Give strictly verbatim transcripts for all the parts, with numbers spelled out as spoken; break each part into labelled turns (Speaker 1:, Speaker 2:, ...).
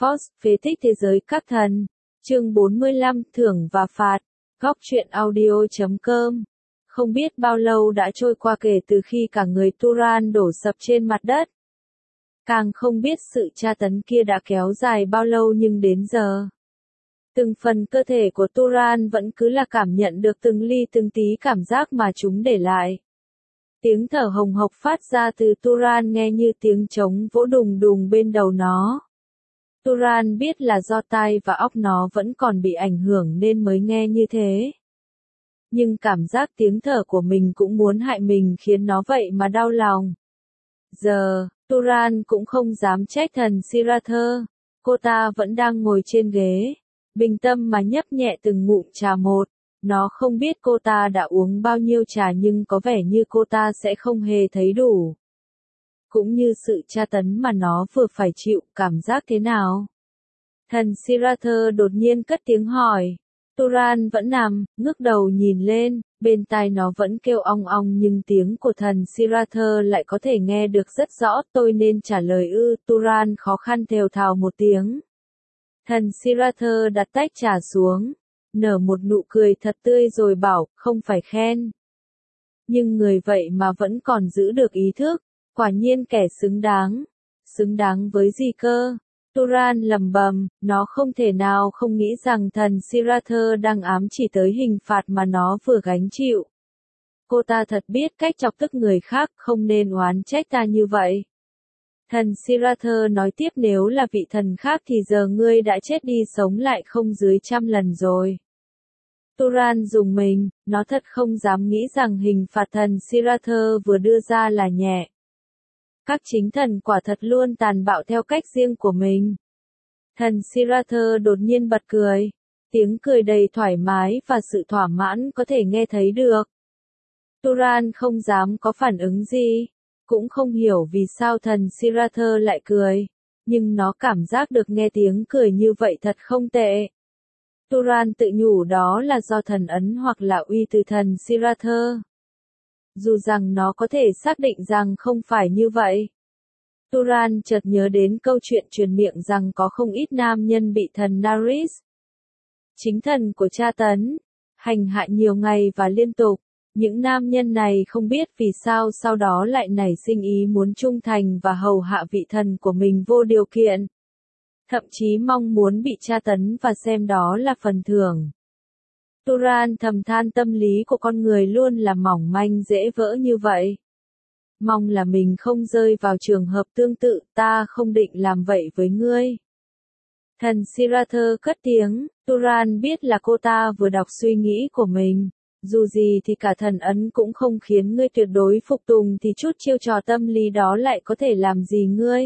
Speaker 1: Force, phế tích thế giới các thần. Chương bốn mươi lăm, thưởng và phạt. Góc truyện audio chấm com. Không biết bao lâu đã trôi qua kể từ khi cả người Turan đổ sập trên mặt đất. Càng không biết sự tra tấn kia đã kéo dài bao lâu, nhưng đến giờ, từng phần cơ thể của Turan vẫn cứ là cảm nhận được từng ly từng tí cảm giác mà chúng để lại. Tiếng thở hồng hộc phát ra từ Turan nghe như tiếng trống vỗ đùng đùng bên đầu nó. Turan biết là do tai và óc nó vẫn còn bị ảnh hưởng nên mới nghe như thế. Nhưng cảm giác tiếng thở của mình cũng muốn hại mình khiến nó vậy mà đau lòng. Giờ, Turan cũng không dám trách thần Sirather. Cô ta vẫn đang ngồi trên ghế, bình tâm mà nhấp nhẹ từng ngụm trà một. Nó không biết cô ta đã uống bao nhiêu trà, nhưng có vẻ như cô ta sẽ không hề thấy đủ. Cũng như sự tra tấn mà nó vừa phải chịu, cảm giác thế nào? Thần Sirather đột nhiên cất tiếng hỏi. Turan vẫn nằm, ngước đầu nhìn lên, bên tai nó vẫn kêu ong ong, nhưng tiếng của thần Sirather lại có thể nghe được rất rõ. Tôi nên trả lời ư? Turan khó khăn thều thào một tiếng. Thần Sirather đặt tách trà xuống, nở một nụ cười thật tươi rồi bảo, không phải khen. Nhưng người vậy mà vẫn còn giữ được ý thức, quả nhiên kẻ xứng đáng. Xứng đáng với gì cơ? Turan lẩm bẩm, nó không thể nào không nghĩ rằng thần Sirather đang ám chỉ tới hình phạt mà nó vừa gánh chịu. Cô ta thật biết cách chọc tức người khác, không nên oán trách ta như vậy. Thần Sirather nói tiếp, nếu là vị thần khác thì giờ ngươi đã chết đi sống lại không dưới trăm lần rồi. Turan rùng mình, nó thật không dám nghĩ rằng hình phạt thần Sirather vừa đưa ra là nhẹ. Các chính thần quả thật luôn tàn bạo theo cách riêng của mình. Thần Sirather đột nhiên bật cười. Tiếng cười đầy thoải mái và sự thỏa mãn có thể nghe thấy được. Turan không dám có phản ứng gì. Cũng không hiểu vì sao thần Sirather lại cười. Nhưng nó cảm giác được nghe tiếng cười như vậy thật không tệ. Turan tự nhủ đó là do thần ấn hoặc là uy từ thần Sirather. Dù rằng nó có thể xác định rằng không phải như vậy. Turan chợt nhớ đến câu chuyện truyền miệng rằng có không ít nam nhân bị thần Naris, chính thần của tra tấn, hành hạ nhiều ngày và liên tục. Những nam nhân này không biết vì sao sau đó lại nảy sinh ý muốn trung thành và hầu hạ vị thần của mình vô điều kiện. Thậm chí mong muốn bị tra tấn và xem đó là phần thưởng. Turan thầm than tâm lý của con người luôn là mỏng manh dễ vỡ như vậy. Mong là mình không rơi vào trường hợp tương tự, ta không định làm vậy với ngươi. Thần Sirather cất tiếng, Turan biết là cô ta vừa đọc suy nghĩ của mình. Dù gì thì cả thần ấn cũng không khiến ngươi tuyệt đối phục tùng thì chút chiêu trò tâm lý đó lại có thể làm gì ngươi.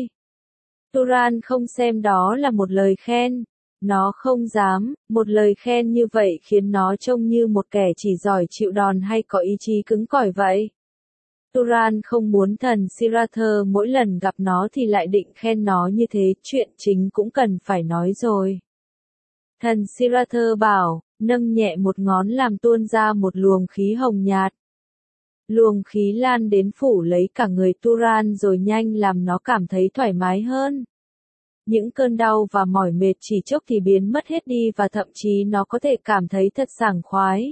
Speaker 1: Turan không xem đó là một lời khen. Nó không dám, một lời khen như vậy khiến nó trông như một kẻ chỉ giỏi chịu đòn hay có ý chí cứng cỏi vậy. Turan không muốn thần Sirather mỗi lần gặp nó thì lại định khen nó như thế, chuyện chính cũng cần phải nói rồi. Thần Sirather bảo, nâng nhẹ một ngón làm tuôn ra một luồng khí hồng nhạt. Luồng khí lan đến phủ lấy cả người Turan rồi nhanh làm nó cảm thấy thoải mái hơn. Những cơn đau và mỏi mệt chỉ chốc thì biến mất hết đi và thậm chí nó có thể cảm thấy thật sảng khoái.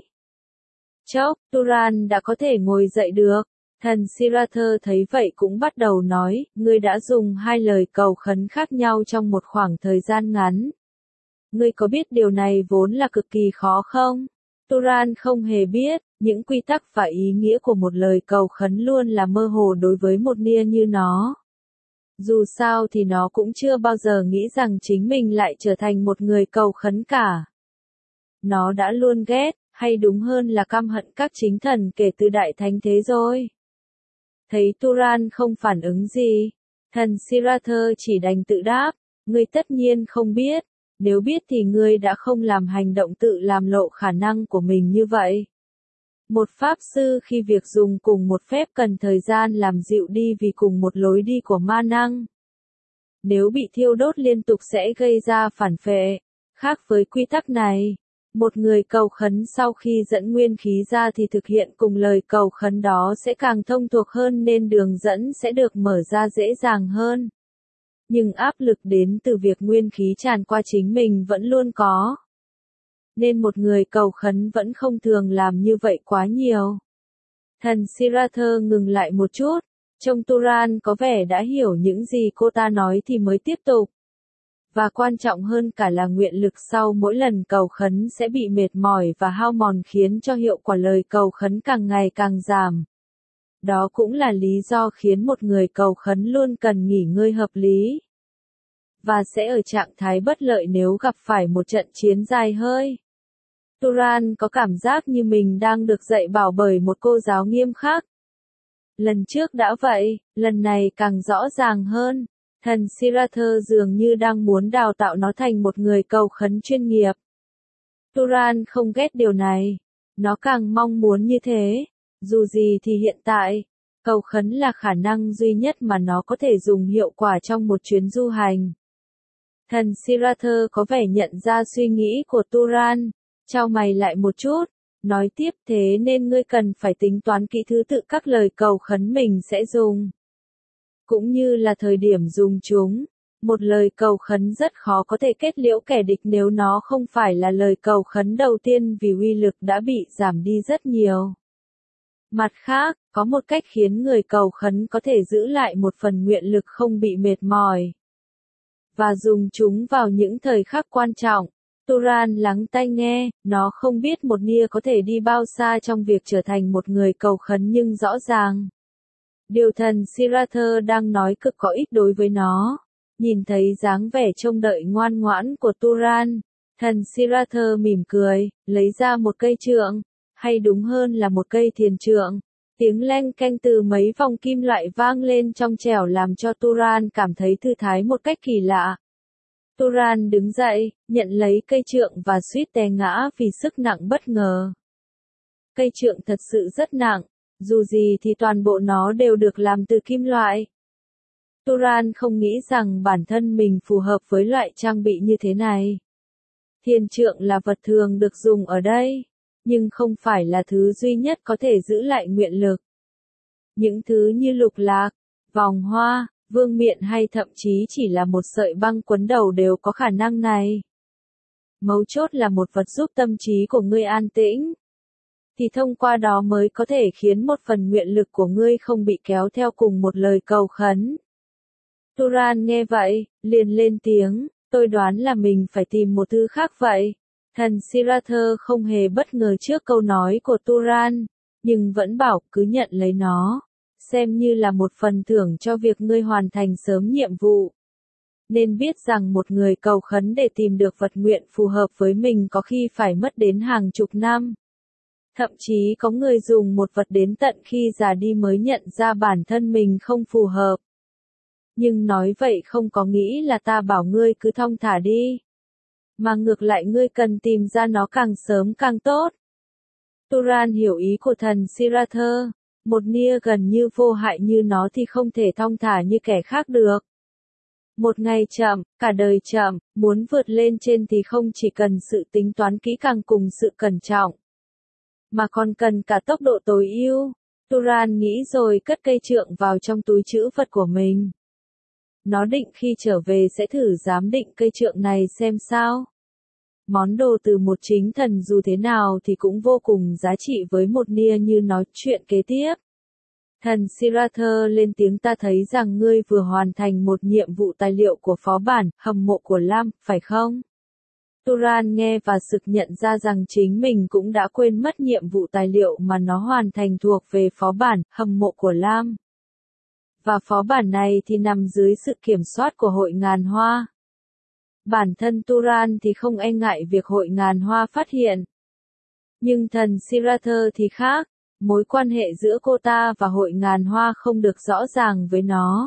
Speaker 1: Chốc, Turan đã có thể ngồi dậy được. Thần Sirather thấy vậy cũng bắt đầu nói, ngươi đã dùng hai lời cầu khấn khác nhau trong một khoảng thời gian ngắn. Ngươi có biết điều này vốn là cực kỳ khó không? Turan không hề biết, những quy tắc và ý nghĩa của một lời cầu khấn luôn là mơ hồ đối với một nia như nó. Dù sao thì nó cũng chưa bao giờ nghĩ rằng chính mình lại trở thành một người cầu khấn cả. Nó đã luôn ghét, hay đúng hơn là căm hận các chính thần kể từ Đại Thánh thế rồi. Thấy Turan không phản ứng gì, thần Sirather chỉ đành tự đáp, ngươi tất nhiên không biết, nếu biết thì ngươi đã không làm hành động tự làm lộ khả năng của mình như vậy. Một pháp sư khi việc dùng cùng một phép cần thời gian làm dịu đi vì cùng một lối đi của ma năng. Nếu bị thiêu đốt liên tục sẽ gây ra phản phệ. Khác với quy tắc này, một người cầu khấn sau khi dẫn nguyên khí ra thì thực hiện cùng lời cầu khấn đó sẽ càng thông thuộc hơn nên đường dẫn sẽ được mở ra dễ dàng hơn. Nhưng áp lực đến từ việc nguyên khí tràn qua chính mình vẫn luôn có. Nên một người cầu khấn vẫn không thường làm như vậy quá nhiều. Thần Siratha ngừng lại một chút, trông Turan có vẻ đã hiểu những gì cô ta nói thì mới tiếp tục. Và quan trọng hơn cả là nguyện lực sau mỗi lần cầu khấn sẽ bị mệt mỏi và hao mòn khiến cho hiệu quả lời cầu khấn càng ngày càng giảm. Đó cũng là lý do khiến một người cầu khấn luôn cần nghỉ ngơi hợp lý. Và sẽ ở trạng thái bất lợi nếu gặp phải một trận chiến dài hơi. Turan có cảm giác như mình đang được dạy bảo bởi một cô giáo nghiêm khắc. Lần trước đã vậy, lần này càng rõ ràng hơn. Thần Siratha dường như đang muốn đào tạo nó thành một người cầu khấn chuyên nghiệp. Turan không ghét điều này. Nó càng mong muốn như thế. Dù gì thì hiện tại, cầu khấn là khả năng duy nhất mà nó có thể dùng hiệu quả trong một chuyến du hành. Thần Siratha có vẻ nhận ra suy nghĩ của Turan, chau mày lại một chút, nói tiếp thế nên ngươi cần phải tính toán kỹ thứ tự các lời cầu khấn mình sẽ dùng. Cũng như là thời điểm dùng chúng, một lời cầu khấn rất khó có thể kết liễu kẻ địch nếu nó không phải là lời cầu khấn đầu tiên vì uy lực đã bị giảm đi rất nhiều. Mặt khác, có một cách khiến người cầu khấn có thể giữ lại một phần nguyện lực không bị mệt mỏi. Và dùng chúng vào những thời khắc quan trọng. Turan lắng tai nghe, nó không biết một nia có thể đi bao xa trong việc trở thành một người cầu khấn nhưng rõ ràng. Điều thần Siratha đang nói cực có ích đối với nó. Nhìn thấy dáng vẻ trông đợi ngoan ngoãn của Turan, thần Siratha mỉm cười, lấy ra một cây trượng, hay đúng hơn là một cây thiền trượng. Tiếng leng keng từ mấy vòng kim loại vang lên trong trẻo làm cho Turan cảm thấy thư thái một cách kỳ lạ. Turan đứng dậy, nhận lấy cây trượng và suýt té ngã vì sức nặng bất ngờ. Cây trượng thật sự rất nặng, dù gì thì toàn bộ nó đều được làm từ kim loại. Turan không nghĩ rằng bản thân mình phù hợp với loại trang bị như thế này. Thiền trượng là vật thường được dùng ở đây, nhưng không phải là thứ duy nhất có thể giữ lại nguyện lực. Những thứ như lục lạc, vòng hoa, vương miện hay thậm chí chỉ là một sợi băng quấn đầu đều có khả năng này. Mấu chốt là một vật giúp tâm trí của ngươi an tĩnh. Thì thông qua đó mới có thể khiến một phần nguyện lực của ngươi không bị kéo theo cùng một lời cầu khấn. Turan nghe vậy, liền lên tiếng, tôi đoán là mình phải tìm một thứ khác vậy. Thần Siratha không hề bất ngờ trước câu nói của Turan, nhưng vẫn bảo cứ nhận lấy nó, xem như là một phần thưởng cho việc ngươi hoàn thành sớm nhiệm vụ. Nên biết rằng một người cầu khấn để tìm được vật nguyện phù hợp với mình có khi phải mất đến hàng chục năm. Thậm chí có người dùng một vật đến tận khi già đi mới nhận ra bản thân mình không phù hợp. Nhưng nói vậy không có nghĩ là ta bảo ngươi cứ thong thả đi. Mà ngược lại ngươi cần tìm ra nó càng sớm càng tốt. Turan hiểu ý của thần Siratha, một nia gần như vô hại như nó thì không thể thong thả như kẻ khác được. Một ngày chậm, cả đời chậm, muốn vượt lên trên thì không chỉ cần sự tính toán kỹ càng cùng sự cẩn trọng, mà còn cần cả tốc độ tối ưu. Turan nghĩ rồi cất cây trượng vào trong túi trữ vật của mình. Nó định khi trở về sẽ thử giám định cây trượng này xem sao. Món đồ từ một chính thần dù thế nào thì cũng vô cùng giá trị với một nia như nói chuyện kế tiếp. Thần Siratha lên tiếng ta thấy rằng ngươi vừa hoàn thành một nhiệm vụ tài liệu của phó bản, hầm mộ của Lam, phải không? Turan nghe và sực nhận ra rằng chính mình cũng đã quên mất nhiệm vụ tài liệu mà nó hoàn thành thuộc về phó bản, hầm mộ của Lam. Và phó bản này thì nằm dưới sự kiểm soát của hội ngàn hoa. Bản thân Turan thì không e ngại việc hội ngàn hoa phát hiện. Nhưng thần Siratha thì khác, mối quan hệ giữa cô ta và hội ngàn hoa không được rõ ràng với nó.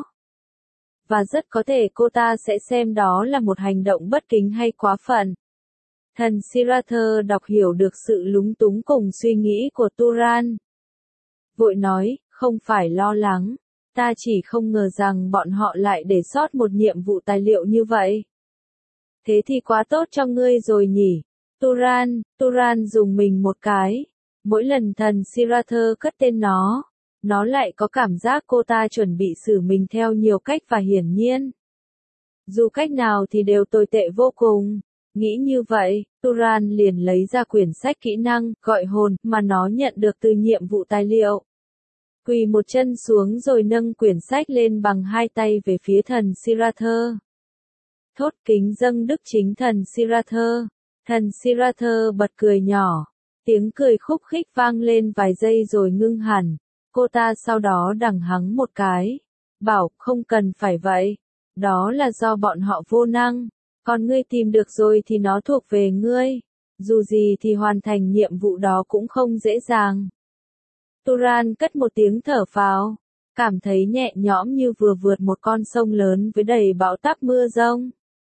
Speaker 1: Và rất có thể cô ta sẽ xem đó là một hành động bất kính hay quá phận. Thần Siratha đọc hiểu được sự lúng túng cùng suy nghĩ của Turan. Vội nói, không phải lo lắng, ta chỉ không ngờ rằng bọn họ lại để sót một nhiệm vụ tài liệu như vậy. Thế thì quá tốt cho ngươi rồi nhỉ. Turan, Turan dùng mình một cái. Mỗi lần thần Siratha cất tên nó, nó lại có cảm giác cô ta chuẩn bị xử mình theo nhiều cách và hiển nhiên. Dù cách nào thì đều tồi tệ vô cùng. Nghĩ như vậy, Turan liền lấy ra quyển sách kỹ năng, gọi hồn, mà nó nhận được từ nhiệm vụ tài liệu. Quỳ một chân xuống rồi nâng quyển sách lên bằng hai tay về phía thần Sirather. Thốt kính dâng đức chính thần Sirather. Thần Sirather bật cười nhỏ. Tiếng cười khúc khích vang lên vài giây rồi ngưng hẳn. Cô ta sau đó đằng hắng một cái. Bảo, không cần phải vậy. Đó là do bọn họ vô năng. Còn ngươi tìm được rồi thì nó thuộc về ngươi. Dù gì thì hoàn thành nhiệm vụ đó cũng không dễ dàng. Turan cất một tiếng thở phào. Cảm thấy nhẹ nhõm như vừa vượt một con sông lớn với đầy bão táp mưa rông.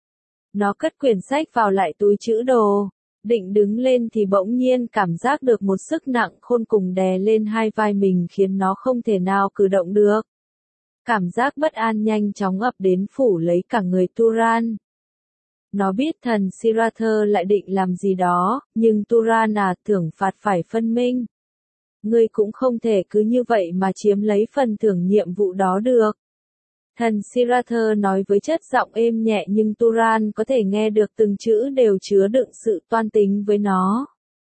Speaker 1: Nó cất quyển sách vào lại túi trữ đồ. Định đứng lên thì bỗng nhiên cảm giác được một sức nặng khôn cùng đè lên hai vai mình khiến nó không thể nào cử động được. Cảm giác bất an nhanh chóng ập đến phủ lấy cả người Turan. Nó biết thần Sirather lại định làm gì đó, nhưng Turan à, thưởng phạt phải phân minh. Ngươi cũng không thể cứ như vậy mà chiếm lấy phần thưởng nhiệm vụ đó được. Thần Sirather nói với chất giọng êm nhẹ nhưng Turan có thể nghe được từng chữ đều chứa đựng sự toan tính với nó.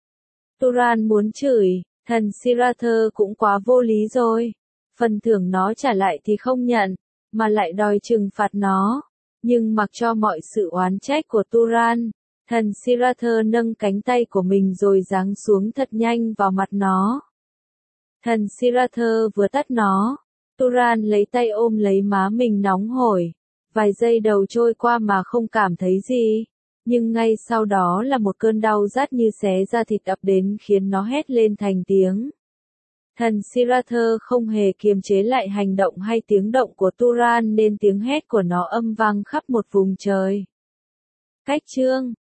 Speaker 1: Turan muốn chửi, thần Sirather cũng quá vô lý rồi. Phần thưởng nó trả lại thì không nhận, mà lại đòi trừng phạt nó. Nhưng mặc cho mọi sự oán trách của Turan, thần Sirather nâng cánh tay của mình rồi giáng xuống thật nhanh vào mặt nó. Thần Sirather vừa tắt nó. Turan lấy tay ôm lấy má mình nóng hổi. Vài giây đầu trôi qua mà không cảm thấy gì. Nhưng ngay sau đó là một cơn đau rát như xé da thịt ập đến khiến nó hét lên thành tiếng. Thần Sirather không hề kiềm chế lại hành động hay tiếng động của Turan nên tiếng hét của nó âm vang khắp một vùng trời. Cách chương